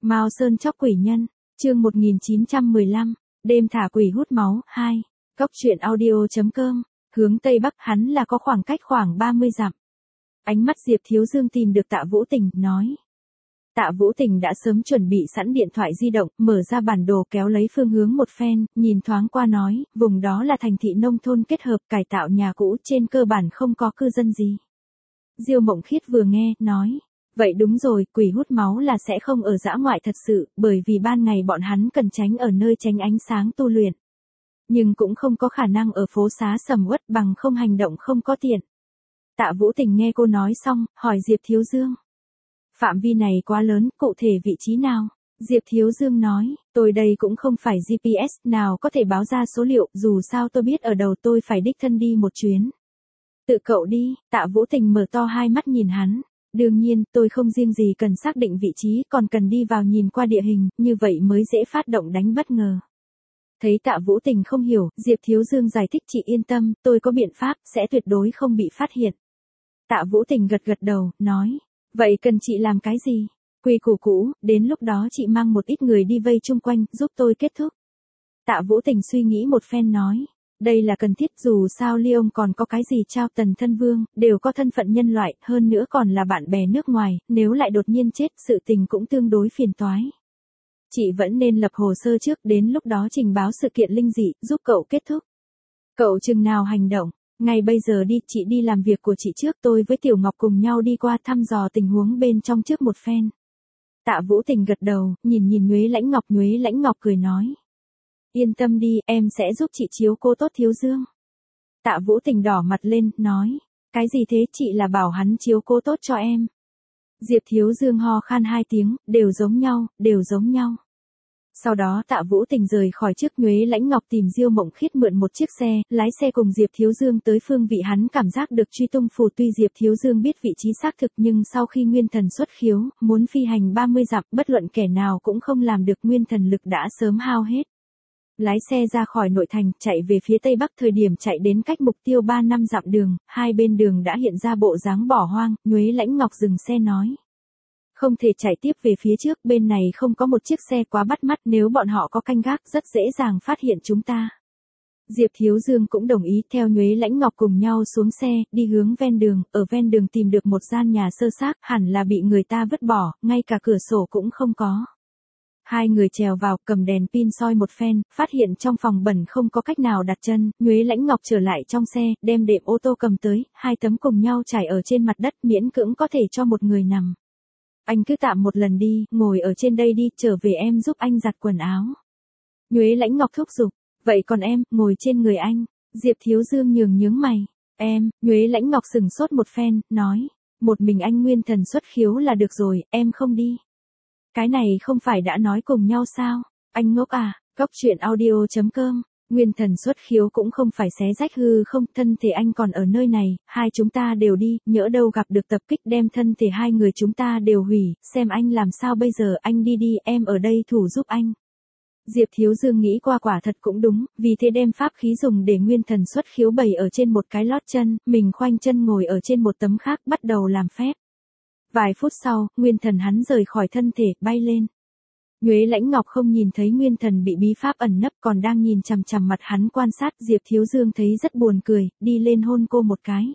Mao Sơn chóc quỷ nhân, chương 1915, đêm thả quỷ hút máu, 2. Cốc truyện audio.com, hướng Tây Bắc hắn là có khoảng cách khoảng 30 dặm. Ánh mắt Diệp Thiếu Dương tìm được Tạ Vũ Tình, nói. Tạ Vũ Tình đã sớm chuẩn bị sẵn điện thoại di động, mở ra bản đồ kéo lấy phương hướng một phen, nhìn thoáng qua nói, vùng đó là thành thị nông thôn kết hợp cải tạo nhà cũ, trên cơ bản không có cư dân gì. Diêu Mộng Khiết vừa nghe, nói. Vậy đúng rồi, quỷ hút máu là sẽ không ở dã ngoại thật sự, bởi vì ban ngày bọn hắn cần tránh ở nơi tránh ánh sáng tu luyện. Nhưng cũng không có khả năng ở phố xá sầm uất bằng không hành động không có tiện. Tạ Vũ Tình nghe cô nói xong, hỏi Diệp Thiếu Dương. Phạm vi này quá lớn, cụ thể vị trí nào? Diệp Thiếu Dương nói, tôi đây cũng không phải GPS nào có thể báo ra số liệu, dù sao tôi biết ở đầu tôi phải đích thân đi một chuyến. Tự cậu đi, Tạ Vũ Tình mở to hai mắt nhìn hắn. Đương nhiên, tôi không riêng gì cần xác định vị trí, còn cần đi vào nhìn qua địa hình, như vậy mới dễ phát động đánh bất ngờ. Thấy Tạ Vũ Tình không hiểu, Diệp Thiếu Dương giải thích chị yên tâm, tôi có biện pháp, sẽ tuyệt đối không bị phát hiện. Tạ Vũ Tình gật gật đầu, nói, vậy cần chị làm cái gì? Quy củ cũ, đến lúc đó chị mang một ít người đi vây chung quanh, giúp tôi kết thúc. Tạ Vũ Tình suy nghĩ một phen nói. Đây là cần thiết, dù sao Lyon còn có cái gì Trao Tần thân vương, đều có thân phận nhân loại, hơn nữa còn là bạn bè nước ngoài, nếu lại đột nhiên chết, sự tình cũng tương đối phiền toái. Chị vẫn nên lập hồ sơ trước, đến lúc đó trình báo sự kiện linh dị, giúp cậu kết thúc. Cậu chừng nào hành động, ngay bây giờ đi, chị đi làm việc của chị trước, tôi với Tiểu Ngọc cùng nhau đi qua thăm dò tình huống bên trong trước một phen. Tạ Vũ Tình gật đầu, nhìn Nhuế Lãnh Ngọc cười nói. Yên tâm đi, em sẽ giúp chị chiếu cố tốt Thiếu Dương. Tạ Vũ Tình đỏ mặt lên, nói. Cái gì thế, chị là bảo hắn chiếu cố tốt cho em. Diệp Thiếu Dương ho khan hai tiếng, đều giống nhau. Sau đó Tạ Vũ Tình rời khỏi trước, Nhuế Lãnh Ngọc tìm Diêu Mộng Khiết mượn một chiếc xe, lái xe cùng Diệp Thiếu Dương tới phương vị hắn cảm giác được truy tung phù. Tuy Diệp Thiếu Dương biết vị trí xác thực nhưng sau khi nguyên thần xuất khiếu, muốn phi hành 30 dặm, bất luận kẻ nào cũng không làm được, nguyên thần lực đã sớm hao hết. Lái xe ra khỏi nội thành, chạy về phía tây bắc, thời điểm chạy đến cách mục tiêu 3-5 dặm đường, hai bên đường đã hiện ra bộ dáng bỏ hoang, Nhuế Lãnh Ngọc dừng xe nói. Không thể chạy tiếp về phía trước, bên này không có một chiếc xe quá bắt mắt, nếu bọn họ có canh gác rất dễ dàng phát hiện chúng ta. Diệp Thiếu Dương cũng đồng ý, theo Nhuế Lãnh Ngọc cùng nhau xuống xe, đi hướng ven đường, ở ven đường tìm được một gian nhà sơ xác, hẳn là bị người ta vứt bỏ, ngay cả cửa sổ cũng không có. Hai người trèo vào, cầm đèn pin soi một phen, phát hiện trong phòng bẩn không có cách nào đặt chân, Nhuế Lãnh Ngọc trở lại trong xe, đem đệm ô tô cầm tới, hai tấm cùng nhau trải ở trên mặt đất, miễn cưỡng có thể cho một người nằm. Anh cứ tạm một lần đi, ngồi ở trên đây đi, trở về em giúp anh giặt quần áo. Nhuế Lãnh Ngọc thúc giục, vậy còn em, ngồi trên người anh. Diệp Thiếu Dương nhướng mày, em, Nhuế Lãnh Ngọc sừng sốt một phen, nói, một mình anh nguyên thần xuất khiếu là được rồi, em không đi. Cái này không phải đã nói cùng nhau sao? Anh ngốc à? Cốc truyện audio.com, nguyên thần xuất khiếu cũng không phải xé rách hư không, thân thể anh còn ở nơi này, hai chúng ta đều đi, nhỡ đâu gặp được tập kích đem thân thể hai người chúng ta đều hủy, xem anh làm sao bây giờ, anh đi, em ở đây thủ giúp anh. Diệp Thiếu Dương nghĩ qua quả thật cũng đúng, vì thế đem pháp khí dùng để nguyên thần xuất khiếu bày ở trên một cái lót chân, mình khoanh chân ngồi ở trên một tấm khác, bắt đầu làm phép. Vài phút sau, nguyên thần hắn rời khỏi thân thể, bay lên. Nhuế Lãnh Ngọc không nhìn thấy nguyên thần bị bí pháp ẩn nấp, còn đang nhìn chằm chằm mặt hắn quan sát. Diệp Thiếu Dương thấy rất buồn cười, đi lên hôn cô một cái.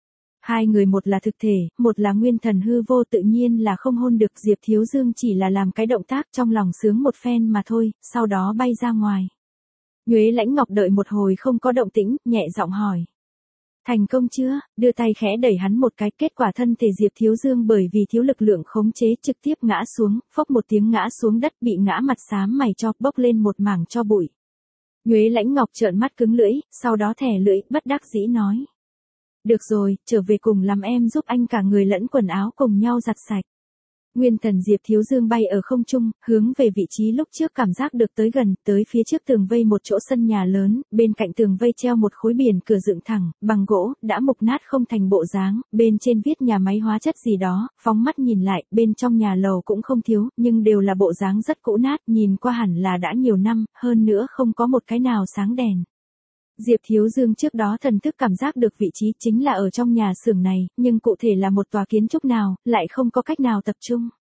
Hai người một là thực thể, một là nguyên thần hư vô, tự nhiên là không hôn được. Diệp Thiếu Dương chỉ là làm cái động tác trong lòng sướng một phen mà thôi, sau đó bay ra ngoài. Nhuế Lãnh Ngọc đợi một hồi không có động tĩnh, nhẹ giọng hỏi. Thành công chưa? Đưa tay khẽ đẩy hắn một cái, kết quả thân thể Diệp Thiếu Dương bởi vì thiếu lực lượng khống chế trực tiếp ngã xuống, phốc một tiếng ngã xuống đất, bị ngã mặt xám mày cho, bốc lên một mảng cho bụi. Nhuế Lãnh Ngọc trợn mắt cứng lưỡi, sau đó thẻ lưỡi, bất đắc dĩ nói. Được rồi, trở về cùng làm em giúp anh cả người lẫn quần áo cùng nhau giặt sạch. Nguyên thần Diệp Thiếu Dương bay ở không trung, hướng về vị trí lúc trước cảm giác được tới gần, tới phía trước tường vây một chỗ sân nhà lớn, bên cạnh tường vây treo một khối biển cửa dựng thẳng, bằng gỗ, đã mục nát không thành bộ dáng, bên trên viết nhà máy hóa chất gì đó, phóng mắt nhìn lại, bên trong nhà lầu cũng không thiếu, nhưng đều là bộ dáng rất cũ nát, nhìn qua hẳn là đã nhiều năm, hơn nữa không có một cái nào sáng đèn. Diệp Thiếu Dương trước đó thần thức cảm giác được vị trí chính là ở trong nhà xưởng này, nhưng cụ thể là một tòa kiến trúc nào, lại không có cách nào tập trung.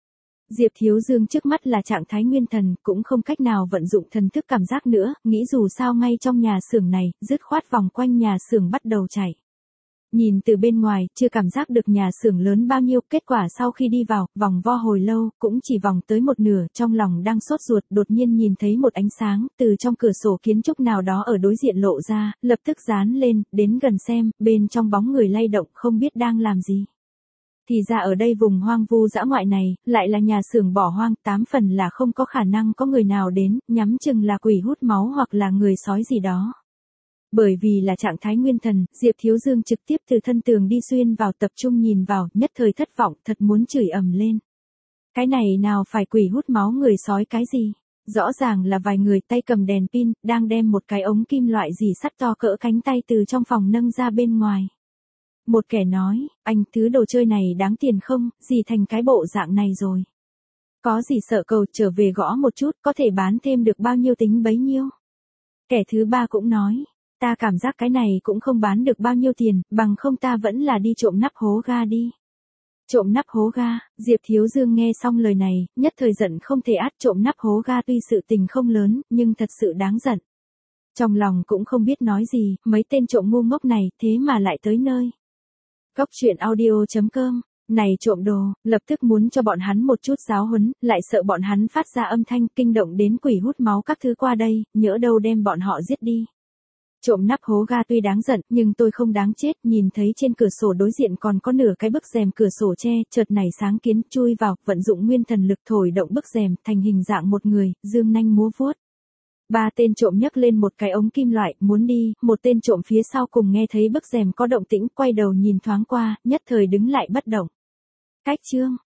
Diệp Thiếu Dương trước mắt là trạng thái nguyên thần, cũng không cách nào vận dụng thần thức cảm giác nữa, nghĩ dù sao ngay trong nhà xưởng này, dứt khoát vòng quanh nhà xưởng bắt đầu chạy. Nhìn từ bên ngoài, chưa cảm giác được nhà xưởng lớn bao nhiêu, kết quả sau khi đi vào, vòng vo hồi lâu, cũng chỉ vòng tới một nửa, trong lòng đang sốt ruột, đột nhiên nhìn thấy một ánh sáng, từ trong cửa sổ kiến trúc nào đó ở đối diện lộ ra, lập tức dán lên, đến gần xem, bên trong bóng người lay động, không biết đang làm gì. Thì ra ở đây vùng hoang vu dã ngoại này, lại là nhà xưởng bỏ hoang, 8 phần là không có khả năng có người nào đến, nhắm chừng là quỷ hút máu hoặc là người sói gì đó. Bởi vì là trạng thái nguyên thần, Diệp Thiếu Dương trực tiếp từ thân tường đi xuyên vào, tập trung nhìn vào, nhất thời thất vọng, thật muốn chửi ầm lên. Cái này nào phải quỷ hút máu người sói cái gì? Rõ ràng là vài người tay cầm đèn pin, đang đem một cái ống kim loại gì sắt to cỡ cánh tay từ trong phòng nâng ra bên ngoài. Một kẻ nói, anh thứ đồ chơi này đáng tiền không, gì thành cái bộ dạng này rồi. Có gì sợ cầu trở về gõ một chút, có thể bán thêm được bao nhiêu tính bấy nhiêu. Kẻ thứ ba cũng nói, ta cảm giác cái này cũng không bán được bao nhiêu tiền, bằng không ta vẫn là đi trộm nắp hố ga đi. Trộm nắp hố ga, Diệp Thiếu Dương nghe xong lời này, nhất thời giận không thể át. Trộm nắp hố ga tuy sự tình không lớn, nhưng thật sự đáng giận. Trong lòng cũng không biết nói gì, mấy tên trộm ngu ngốc này, thế mà lại tới nơi. Góc truyện audio.com, này trộm đồ, lập tức muốn cho bọn hắn một chút giáo huấn, lại sợ bọn hắn phát ra âm thanh kinh động đến quỷ hút máu các thứ qua đây, nhỡ đâu đem bọn họ giết đi. Trộm nắp hố ga tuy đáng giận, nhưng tôi không đáng chết, nhìn thấy trên cửa sổ đối diện còn có nửa cái bức rèm cửa sổ che, chợt nảy sáng kiến, chui vào, vận dụng nguyên thần lực thổi động bức rèm, thành hình dạng một người, dương nanh múa vuốt. Ba tên trộm nhấc lên một cái ống kim loại, muốn đi, một tên trộm phía sau cùng nghe thấy bức rèm có động tĩnh, quay đầu nhìn thoáng qua, nhất thời đứng lại bất động. Cách chương